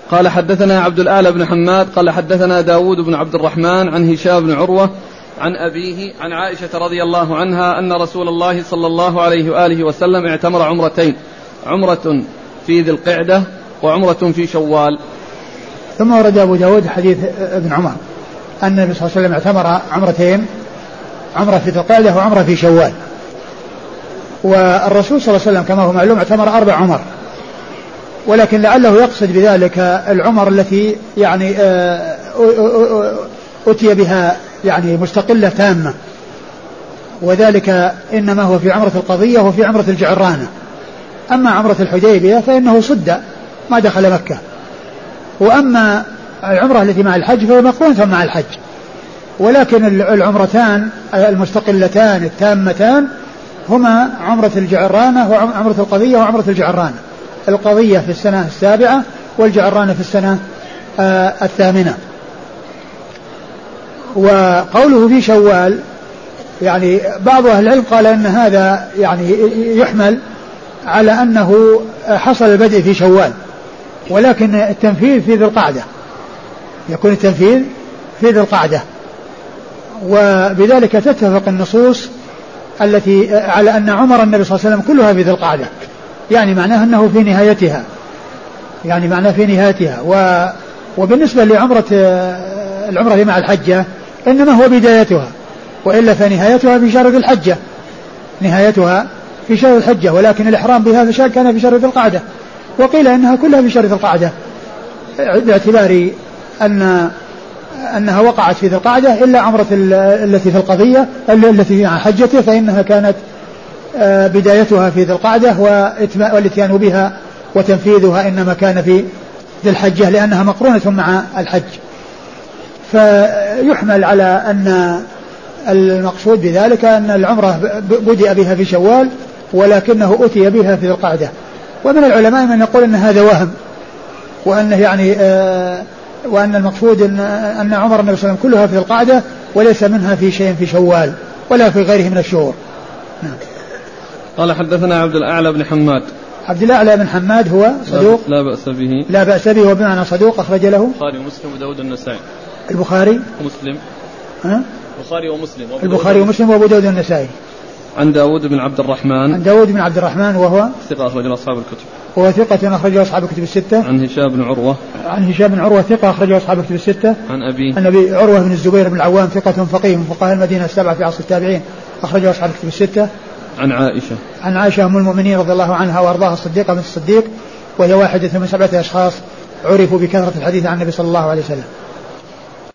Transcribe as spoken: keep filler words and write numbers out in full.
قال حدثنا عبد الأعلى بن حماد قال حدثنا داود بن عبد الرحمن عن هشام بن عروة عن أبيه عن عائشة رضي الله عنها أن رسول الله صلى الله عليه وآله وسلم اعتمر عمرتين، عمرة في ذي القعدة وعمرة في شوال. ثم ورد أبو داود حديث ابن عمر أن النبي صلى الله عليه وسلم اعتمر عمرتين، عمرة في ذي القعدة وعمرة في شوال. والرسول صلى الله عليه وسلم كما هو معلوم اعتمر أربع عمر، ولكن لعله يقصد بذلك العمر التي يعني أتي بها يعني مستقلة تامة، وذلك إنما هو في عمرة القضية وفي عمرة الجعرانة. أما عمرة الحديبية فإنه صد ما دخل مكة، وأما العمرة التي مع الحج فهي مقرونة مع الحج. ولكن العمرتان المستقلتان التامتان هما عمرة الجعرانة وعمرة القضية وعمرة الجعرانة، القضية في السنة السابعة والجعرانة في السنة آه الثامنة. وقوله في شوال يعني بعض أهل العلم قال أن هذا يعني يحمل على أنه حصل البدء في شوال، ولكن التنفيذ في ذي القعدة، يكون التنفيذ في ذي القعدة. وبذلك تتفق النصوص التي على أن عمر النبي صلى الله عليه وسلم كلها في ذي القعدة، يعني معناه أنه في نهايتها، يعني معناه في نهايتها. و وبالنسبة لعمرة العمرة مع الحجة إنما هو بدايتها، وإلا فنهايتها في شهر ذي الحجة، نهايتها في شهر الحجة، ولكن الإحرام بها في شهر كان في شهر ذي القعدة، وقيل إنها كلها في شهر ذي القعدة باعتبار أن أنها وقعت في ذي القعدة إلا عمرة التي في القضية التي مع حجته فإنها كانت بدايتها في ذي القعدة والاتيان بها وتنفيذها إنما كان في ذي الحجة لأنها مقرونة مع الحج. فيحمل على أن المقصود بذلك أن العمرة بدأ بها في شوال ولكنه أتي بها في ذي القعدة. ومن العلماء من يقول أن هذا وهم، وأنه يعني آه وأن المقصود أن, أن عمر النبي صلى الله عليه وسلم كلها في ذي القعدة وليس منها في شيء في شوال ولا في غيره من الشهور. نعم. قال حدثنا عبد الأعلى بن حماد. عبد الأعلى بن حماد هو صدوق لا بأس به لا بأس به وبمعنى صدوق أخرج له البخاري ومسلم وداود النسائي. البخاري ومسلم ها؟ البخاري ومسلم البخاري ومسلم وأبو داود النسائي. عن داود بن عبد الرحمن عن داود بن عبد الرحمن وهو ثقة أخرج أصحاب الكتب وهو ثقة أخرج أصحاب الكتب الستة. عن هشام بن عروة عن هشام بن عروة ثقة أخرج أصحاب الكتب الستة. عن أبي عن أبي عروة بن الزبير بن العوام ثقة فقيه من فقهاء المدينة السبعة في عصر التابعين أخرج أصحاب الكتب الستة. عن عائشة عن عائشة أم المؤمنين رضي الله عنها وأرضاها الصديقة بنت الصديق، وهي واحدة من سبعة أشخاص عرفوا بكثرة الحديث عن النبي صلى الله عليه وسلم.